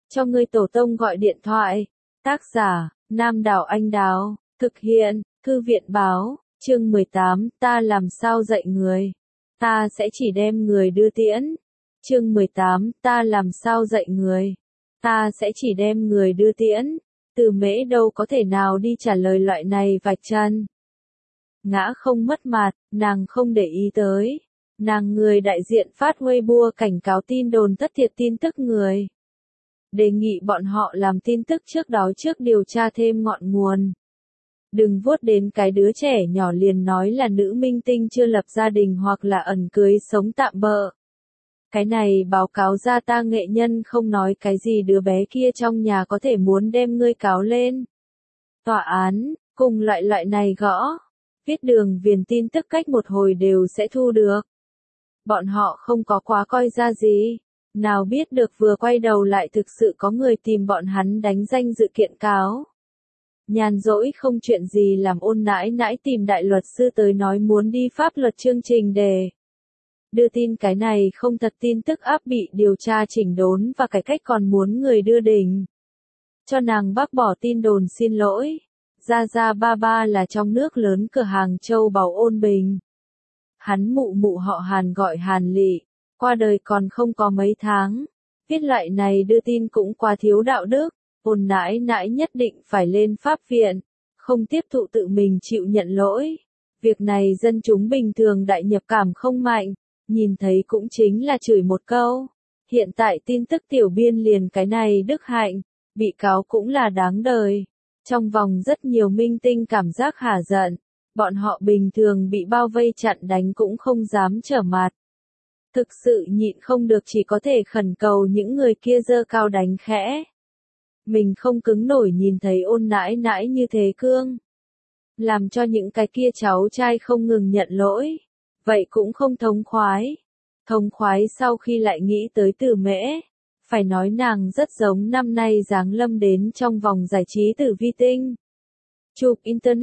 cho ngươi tổ tông gọi điện thoại. Tác giả, Nam Đảo Anh Đào, thực hiện, Thư viện báo, chương 18, ta làm sao dạy người? Ta sẽ chỉ đem người đưa tiễn. Chương 18, ta làm sao dạy người? Ta sẽ chỉ đem người đưa tiễn. Từ Mễ đâu có thể nào đi trả lời loại này vạch chân. Ngã không mất mặt, nàng không để ý tới. Nàng người đại diện phát Weibo cảnh cáo tin đồn thất thiệt tin tức người. Đề nghị bọn họ làm tin tức trước đó trước điều tra thêm ngọn nguồn. Đừng vuốt đến cái đứa trẻ nhỏ liền nói là nữ minh tinh chưa lập gia đình hoặc là ẩn cưới sống tạm bợ. Cái này báo cáo ra ta nghệ nhân không nói cái gì đứa bé kia trong nhà có thể muốn đem ngươi cáo lên. Tòa án, cùng loại này gõ. Viết đường viền tin tức cách một hồi đều sẽ thu được. Bọn họ không có quá coi ra gì. Nào biết được vừa quay đầu lại thực sự có người tìm bọn hắn đánh danh dự kiện cáo. Nhàn rỗi không chuyện gì làm Ôn nãi nãi tìm đại luật sư tới nói muốn đi pháp luật chương trình để đưa tin cái này không thật tin tức áp bị điều tra chỉnh đốn và cải cách còn muốn người đưa đình. Cho nàng bác bỏ tin đồn xin lỗi. Gia ba ba là trong nước lớn cửa hàng châu báu Ôn Bình. Hắn mụ họ Hàn gọi Hàn Lị, qua đời còn không có mấy tháng. Viết loại này đưa tin cũng quá thiếu đạo đức. Ôn nãi nãi nhất định phải lên pháp viện, không tiếp thụ tự mình chịu nhận lỗi. Việc này dân chúng bình thường đại nhập cảm không mạnh, nhìn thấy cũng chính là chửi một câu. Hiện tại tin tức tiểu biên liền cái này đức hạnh, bị cáo cũng là đáng đời. Trong vòng rất nhiều minh tinh cảm giác hả giận, bọn họ bình thường bị bao vây chặn đánh cũng không dám trở mặt. Thực sự nhịn không được chỉ có thể khẩn cầu những người kia giơ cao đánh khẽ. Mình không cứng nổi nhìn thấy Ôn nãi nãi như thế cương. Làm cho những cái kia cháu trai không ngừng nhận lỗi. Vậy cũng không thống khoái. Thống khoái sau khi lại nghĩ tới Từ Mễ. Phải nói nàng rất giống năm nay giáng lâm đến trong vòng giải trí Tử Vi Tinh. Chụp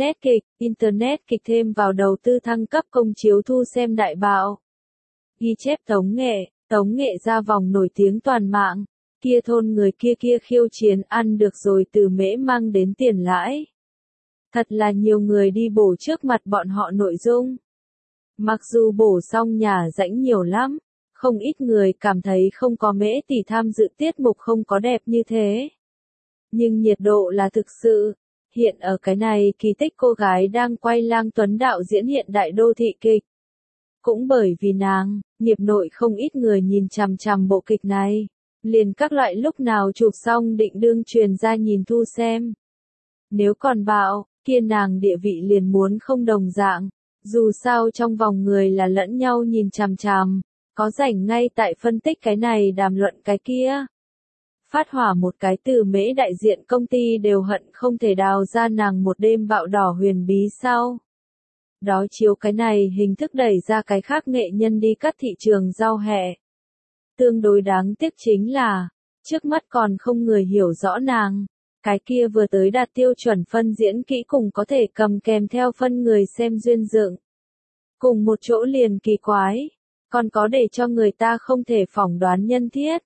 Internet kịch thêm vào đầu tư thăng cấp công chiếu thu xem đại bạo. Ghi chép tống nghệ ra vòng nổi tiếng toàn mạng. Kia thôn người kia khiêu chiến ăn được rồi Từ Mễ mang đến tiền lãi. Thật là nhiều người đi bổ trước mặt bọn họ nội dung. Mặc dù bổ xong nhà rãnh nhiều lắm, không ít người cảm thấy không có Mễ tỷ tham dự tiết mục không có đẹp như thế. Nhưng nhiệt độ là thực sự. Hiện ở cái này kỳ tích cô gái đang quay Lang Tuấn đạo diễn hiện đại đô thị kịch. Cũng bởi vì nàng, nghiệp nội không ít người nhìn chằm chằm bộ kịch này. Liền các loại lúc nào chụp xong định đương truyền ra nhìn thu xem. Nếu còn bạo, kia nàng địa vị liền muốn không đồng dạng. Dù sao trong vòng người là lẫn nhau nhìn chằm chằm, có rảnh ngay tại phân tích cái này đàm luận cái kia. Phát hỏa một cái Từ Mễ đại diện công ty đều hận không thể đào ra nàng một đêm bạo đỏ huyền bí sau. Đó chiếu cái này hình thức đẩy ra cái khác nghệ nhân đi cắt thị trường rau hẹ. Tương đối đáng tiếc chính là, trước mắt còn không người hiểu rõ nàng. Cái kia vừa tới đạt tiêu chuẩn phân diễn kỹ cùng có thể cầm kèm theo phân người xem duyên dựng. Cùng một chỗ liền kỳ quái, còn có để cho người ta không thể phỏng đoán nhân thiết.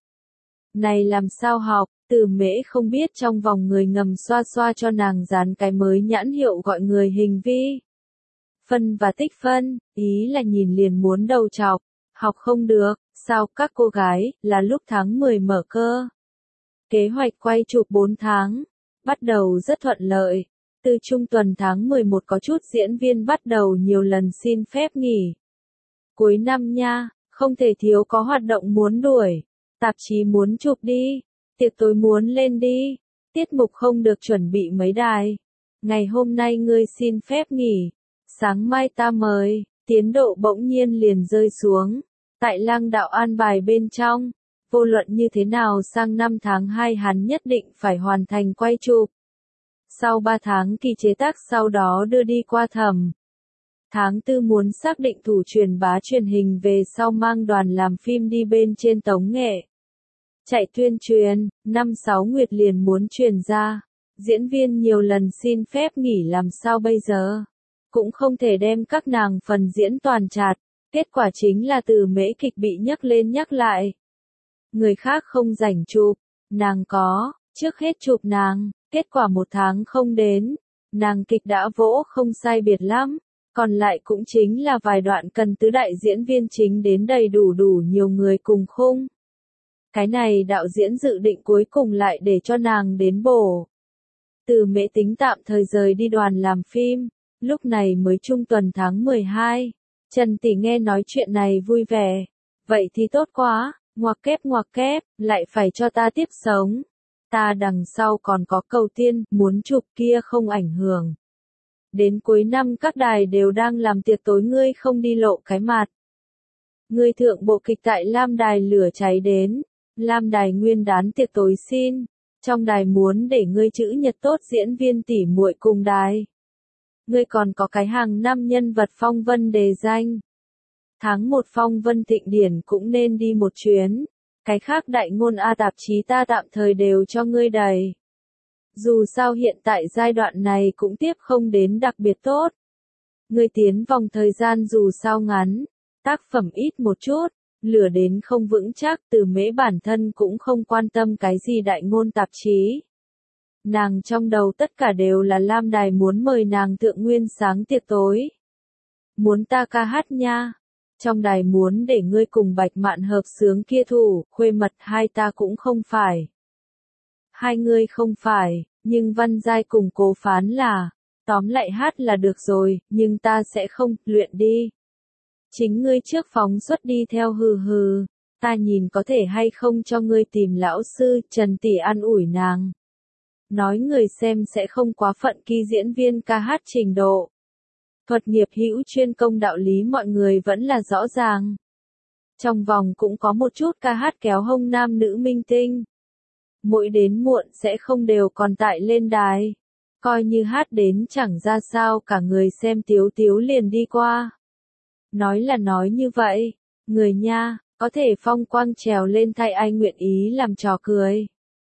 Này làm sao học, Từ Mễ không biết trong vòng người ngầm xoa xoa cho nàng dán cái mới nhãn hiệu gọi người hình vi. Phân và tích phân, ý là nhìn liền muốn đầu chọc, học không được, sao các cô gái, là lúc tháng 10 mở cơ. Kế hoạch quay chụp 4 tháng, bắt đầu rất thuận lợi. Từ trung tuần tháng 11 có chút diễn viên bắt đầu nhiều lần xin phép nghỉ. Cuối năm nha, không thể thiếu có hoạt động muốn đuổi, tạp chí muốn chụp đi, tiệc tối muốn lên đi, tiết mục không được chuẩn bị mấy đài. Ngày hôm nay ngươi xin phép nghỉ, sáng mai ta mời, tiến độ bỗng nhiên liền rơi xuống. Tại Lang đạo an bài bên trong, vô luận như thế nào sang năm tháng 2 hắn nhất định phải hoàn thành quay chụp. Sau 3 tháng kỳ chế tác sau đó đưa đi qua thẩm. Tháng 4 muốn xác định thủ truyền bá truyền hình về sau mang đoàn làm phim đi bên trên tống nghệ. Chạy tuyên truyền, 5-6 nguyệt liền muốn truyền ra. Diễn viên nhiều lần xin phép nghỉ làm sao bây giờ? Cũng không thể đem các nàng phần diễn toàn chặt. Kết quả chính là Từ Mễ kịch bị nhắc lên nhắc lại. Người khác không rảnh chụp, Nàng có, trước hết chụp nàng, kết quả 1 tháng không đến, nàng kịch đã vỗ không sai biệt lắm, còn lại cũng chính là vài đoạn cần tứ đại diễn viên chính đến đầy đủ nhiều người cùng khung. Cái này đạo diễn dự định cuối cùng lại để cho nàng đến bổ. Từ Mễ tính tạm thời rời đi đoàn làm phim, lúc này mới trung tuần tháng 12. Trần Tỷ nghe nói chuyện này vui vẻ. Vậy thì tốt quá, ngoặc kép, lại phải cho ta tiếp sống. Ta đằng sau còn có cầu tiên, muốn chụp kia không ảnh hưởng. Đến cuối năm các đài đều đang làm tiệc tối ngươi không đi lộ cái mặt. Ngươi thượng bộ kịch tại Lam Đài lửa cháy đến. Lam Đài nguyên đán tiệc tối xin. Trong đài muốn để ngươi chữ nhật tốt diễn viên tỉ muội cùng đài. Ngươi còn có cái hàng năm nhân vật phong vân đề danh. Tháng 1 phong vân thịnh điển cũng nên đi một chuyến. Cái khác đại ngôn A tạp chí ta tạm thời đều cho ngươi đầy. Dù sao hiện tại giai đoạn này cũng tiếp không đến đặc biệt tốt. Ngươi tiến vòng thời gian dù sao ngắn, tác phẩm ít một chút, lửa đến không vững chắc. Từ Mễ bản thân cũng không quan tâm cái gì đại ngôn tạp chí. Nàng trong đầu tất cả đều là Lam Đài muốn mời nàng thượng nguyên sáng tiệc tối. Muốn ta ca hát nha. Trong đài muốn để ngươi cùng Bạch Mạn hợp sướng kia thủ, khuê mật hai ta cũng không phải. Hai ngươi không phải, nhưng Văn Giai cùng Cố Phán là, tóm lại hát là được rồi, nhưng ta sẽ không, luyện đi. Chính ngươi trước phóng xuất đi theo hừ, ta nhìn có thể hay không cho ngươi tìm lão sư, Trần Tỷ an ủi nàng. Nói người xem sẽ không quá phận kỳ diễn viên ca hát trình độ. Thuật nghiệp hữu chuyên công đạo lý mọi người vẫn là rõ ràng. Trong vòng cũng có một chút ca hát kéo hông nam nữ minh tinh. Mỗi đến muộn sẽ không đều còn tại lên đài. Coi như hát đến chẳng ra sao cả người xem tiếu liền đi qua. Nói là nói như vậy, người nha, có thể phong quang trèo lên thay ai nguyện ý làm trò cười.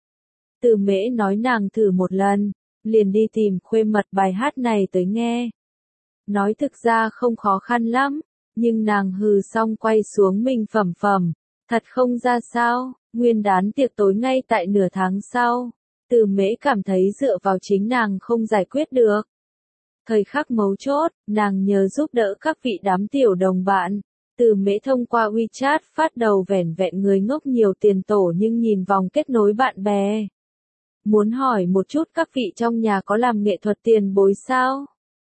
Từ Mễ nói nàng thử một lần, liền đi tìm khuê mật bài hát này tới nghe. Nói thực ra không khó khăn lắm, nhưng nàng hừ xong quay xuống mình phẩm, thật không ra sao, nguyên đán tiệc tối ngay tại nửa tháng sau. Từ Mễ cảm thấy dựa vào chính nàng không giải quyết được. Thời khắc mấu chốt, nàng nhờ giúp đỡ các vị đám tiểu đồng bạn. Từ Mễ thông qua WeChat phát đầu vẻn vẹn người ngốc nhiều tiền tổ nhưng nhìn vòng kết nối bạn bè. Muốn hỏi một chút các vị trong nhà có làm nghệ thuật tiền bối sao?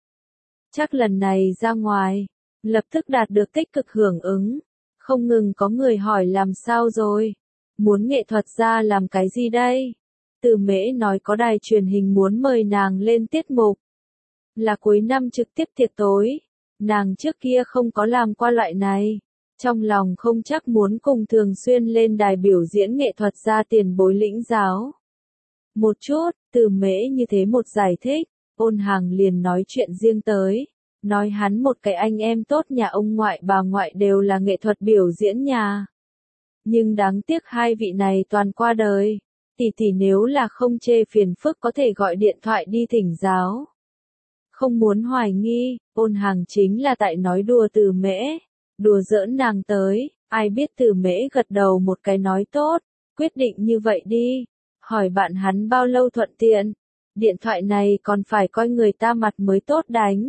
Chắc lần này ra ngoài, lập tức đạt được tích cực hưởng ứng. Không ngừng có người hỏi làm sao rồi? Muốn nghệ thuật ra làm cái gì đây? Từ Mễ nói có đài truyền hình muốn mời nàng lên tiết mục. Là cuối năm trực tiếp tiệc tối. Nàng trước kia không có làm qua loại này. Trong lòng không chắc muốn cùng thường xuyên lên đài biểu diễn nghệ thuật ra tiền bối lĩnh giáo. Một chút, Từ Mễ như thế một giải thích, Ôn Hàng liền nói chuyện riêng tới. Nói hắn một cái anh em tốt nhà ông ngoại bà ngoại đều là nghệ thuật biểu diễn nhà. Nhưng đáng tiếc hai vị này toàn qua đời. Tỷ nếu là không chê phiền phức có thể gọi điện thoại đi thỉnh giáo. Không muốn hoài nghi, Ôn Hàng chính là tại nói đùa Từ Mễ. Đùa giỡn nàng tới, ai biết Từ Mễ gật đầu một cái nói tốt, quyết định như vậy đi. Hỏi bạn hắn bao lâu thuận tiện. Điện thoại này còn phải coi người ta mặt mới tốt đánh.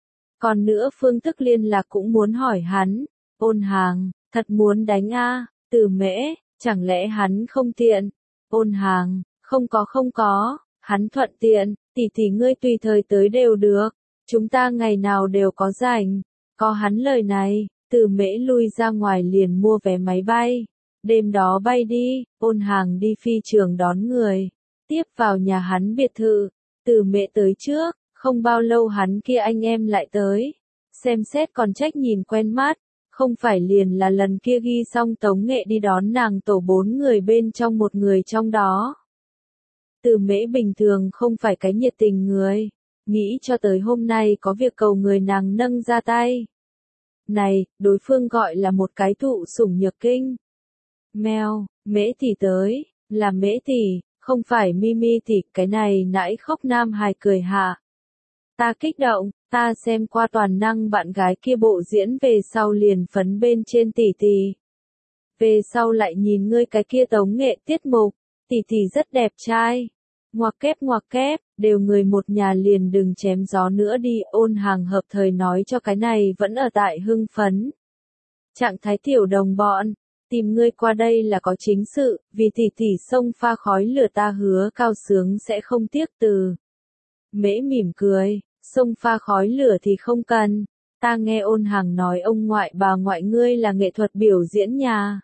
Còn nữa phương thức liên lạc cũng muốn hỏi hắn. Ôn Hàng, thật muốn đánh a? Từ Mễ, chẳng lẽ hắn không tiện? Ôn Hàng, không có, hắn thuận tiện, tỷ ngươi tùy thời tới đều được. Chúng ta ngày nào đều có rảnh. Có hắn lời này, Từ Mễ lui ra ngoài liền mua vé máy bay. Đêm đó bay đi, Ôn Hàng đi phi trường đón người. Tiếp vào nhà hắn biệt thự. Từ Mễ tới trước, không bao lâu hắn kia anh em lại tới. Xem xét còn trách nhìn quen mắt. Không phải liền là lần kia ghi xong tống nghệ đi đón nàng tổ 4 người bên trong một người trong đó. Từ Mễ bình thường không phải cái nhiệt tình người. Nghĩ cho tới hôm nay có việc cầu người nàng nâng ra tay. Này, đối phương gọi là một cái thụ sủng nhược kinh. Mèo, Mễ tỷ tới, là Mễ tỷ, không phải Mimi tỷ, cái này nãy khóc nam hài cười hạ. Ta kích động, ta xem qua toàn năng bạn gái kia bộ diễn về sau liền phấn bên trên tỷ. Về sau lại nhìn ngươi cái kia tống nghệ tiết mục, tỷ tỷ rất đẹp trai. Ngoặc kép, đều người một nhà liền đừng chém gió nữa đi, Ôn Hàng hợp thời nói cho cái này vẫn ở tại hưng phấn. Trạng thái tiểu đồng bọn, tìm ngươi qua đây là có chính sự, vì tỷ tỷ xông pha khói lửa ta hứa Cao Sướng sẽ không tiếc từ. Mễ mỉm cười, xông pha khói lửa thì không cần, ta nghe Ôn Hàng nói ông ngoại bà ngoại ngươi là nghệ thuật biểu diễn nhà.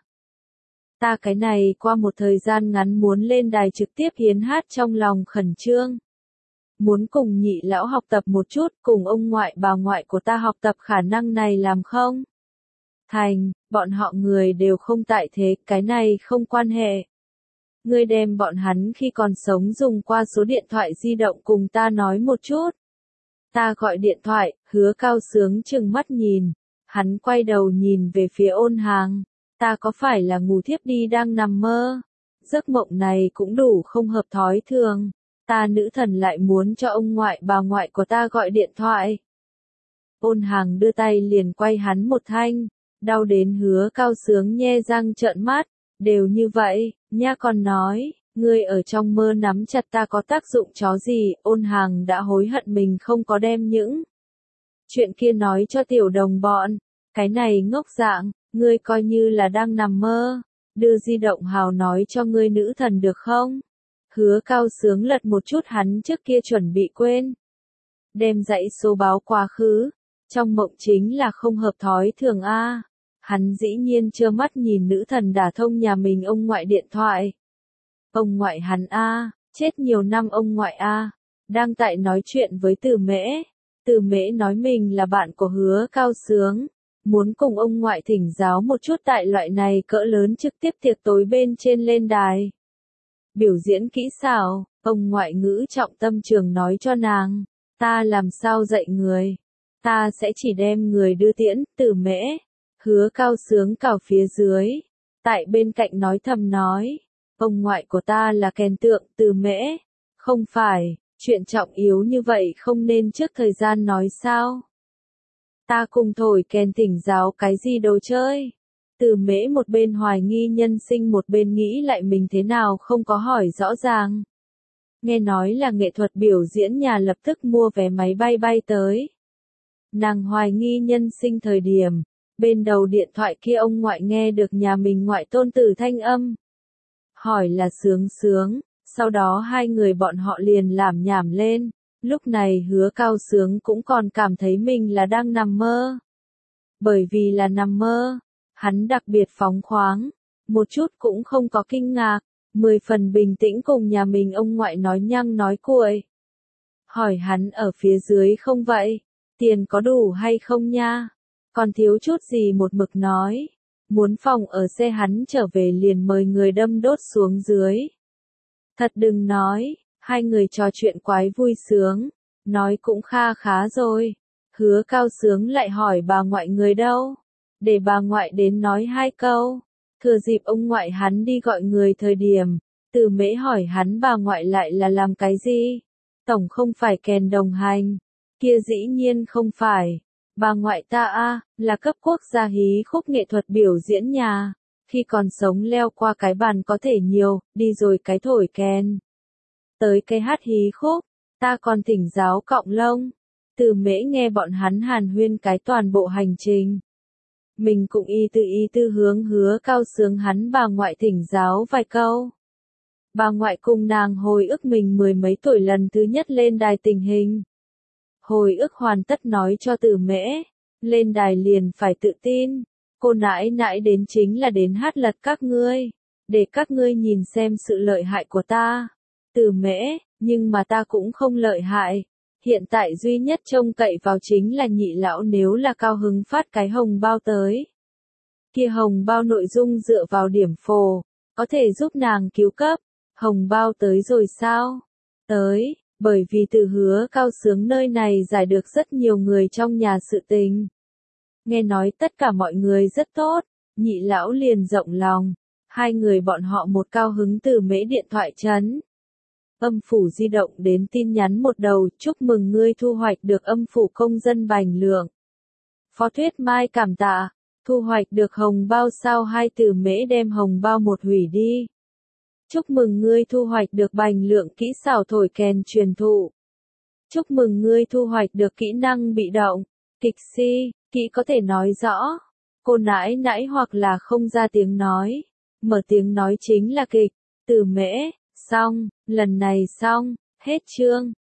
Ta cái này qua một thời gian ngắn muốn lên đài trực tiếp hiến hát trong lòng khẩn trương. Muốn cùng nhị lão học tập một chút, cùng ông ngoại bà ngoại của ta học tập khả năng này làm không? Thành, bọn họ người đều không tại thế, cái này không quan hệ. Ngươi đem bọn hắn khi còn sống dùng qua số điện thoại di động cùng ta nói một chút. Ta gọi điện thoại, hứa Cao Sướng trừng mắt nhìn. Hắn quay đầu nhìn về phía Ôn Hàng. Ta có phải là ngủ thiếp đi đang nằm mơ? Giấc mộng này cũng đủ không hợp thói thường. Ta nữ thần lại muốn cho ông ngoại bà ngoại của ta gọi điện thoại. Ôn Hàng đưa tay liền quay hắn một thanh. Đau đến hứa Cao Sướng nhe răng trợn mắt. Đều như vậy, nha còn nói, ngươi ở trong mơ nắm chặt ta có tác dụng chó gì, Ôn Hàng đã hối hận mình không có đem những chuyện kia nói cho tiểu đồng bọn. Cái này ngốc dạng, ngươi coi như là đang nằm mơ, đưa di động hào nói cho ngươi nữ thần được không? Hứa Cao Sướng lật một chút hắn trước kia chuẩn bị quên. Đem dãy số báo quá khứ, trong mộng chính là không hợp thói thường a. Hắn dĩ nhiên trơ mắt nhìn nữ thần đả thông nhà mình ông ngoại điện thoại. Ông ngoại hắn a, chết nhiều năm ông ngoại a, đang tại nói chuyện với Từ Mễ. Từ Mễ nói mình là bạn của hứa Cao Sướng, muốn cùng ông ngoại thỉnh giáo một chút tại loại này cỡ lớn trực tiếp tiệc tối bên trên lên đài. Biểu diễn kỹ xảo, ông ngoại ngữ trọng tâm trường nói cho nàng, ta làm sao dạy người, ta sẽ chỉ đem người đưa tiễn, Từ Mễ. Hứa Cao Sướng cào phía dưới, tại bên cạnh nói thầm nói, ông ngoại của ta là kèn tượng, Từ Mễ. Không phải, chuyện trọng yếu như vậy không nên trước thời gian nói sao? Ta cùng thổi kèn thỉnh giáo cái gì đồ chơi? Từ Mễ một bên hoài nghi nhân sinh một bên nghĩ lại mình thế nào không có hỏi rõ ràng. Nghe nói là nghệ thuật biểu diễn nhà lập tức mua vé máy bay bay tới. Nàng hoài nghi nhân sinh thời điểm, bên đầu điện thoại kia ông ngoại nghe được nhà mình ngoại tôn tử thanh âm. Hỏi là Sướng Sướng, sau đó hai người bọn họ liền làm nhảm lên. Lúc này hứa Cao Sướng cũng còn cảm thấy mình là đang nằm mơ. Bởi vì là nằm mơ, hắn đặc biệt phóng khoáng, một chút cũng không có kinh ngạc, 10 phần bình tĩnh cùng nhà mình ông ngoại nói nhăng nói cuội. Hỏi hắn ở phía dưới không vậy, tiền có đủ hay không nha, còn thiếu chút gì một mực nói, muốn phòng ở xe hắn trở về liền mời người đâm đốt xuống dưới. Thật đừng nói, hai người trò chuyện quái vui sướng, nói cũng kha khá rồi. Hứa Cao Sướng lại hỏi bà ngoại người đâu, để bà ngoại đến nói hai câu. Thừa dịp ông ngoại hắn đi gọi người thời điểm, Từ Mễ hỏi hắn bà ngoại lại là làm cái gì? Tổng không phải kèn đồng hành, kia dĩ nhiên không phải. Bà ngoại ta là cấp quốc gia hí khúc nghệ thuật biểu diễn nhà, khi còn sống leo qua cái bàn có thể nhiều, đi rồi cái thổi kèn. Tới cái hát hí khúc, ta còn thỉnh giáo cọng lông. Từ Mễ nghe bọn hắn hàn huyên cái toàn bộ hành trình. Mình cũng y tư hướng hứa Cao Sướng hắn bà ngoại thỉnh giáo vài câu. Bà ngoại cùng nàng hồi ức mình mười mấy tuổi lần thứ nhất lên đài tình hình. Hồi ức hoàn tất nói cho Từ Mễ, lên đài liền phải tự tin, cô nãi nãi đến chính là đến hát lật các ngươi, để các ngươi nhìn xem sự lợi hại của ta. Từ Mễ, nhưng mà ta cũng không lợi hại, hiện tại duy nhất trông cậy vào chính là nhị lão nếu là cao hứng phát cái hồng bao tới. Kia hồng bao nội dung dựa vào điểm phổ, có thể giúp nàng cứu cấp, hồng bao tới rồi sao? Tới. Bởi vì từ hứa Cao Sướng nơi này giải được rất nhiều người trong nhà sự tình. Nghe nói tất cả mọi người rất tốt, nhị lão liền rộng lòng, hai người bọn họ một cao hứng Từ Mễ điện thoại trấn. Âm phủ di động đến tin nhắn một đầu, chúc mừng ngươi thu hoạch được âm phủ công dân bành lượng. Phó Thuyết Mai cảm tạ, thu hoạch được hồng bao sao hai Từ Mễ đem hồng bao một hủy đi. Chúc mừng ngươi thu hoạch được bành lượng kỹ xảo thổi kèn truyền thụ. Chúc mừng ngươi thu hoạch được kỹ năng bị động. Kịch si, kỹ có thể nói rõ. Cô nãi nãi hoặc là không ra tiếng nói. Mở tiếng nói chính là kịch. Từ mễ, xong, lần này xong, hết chương.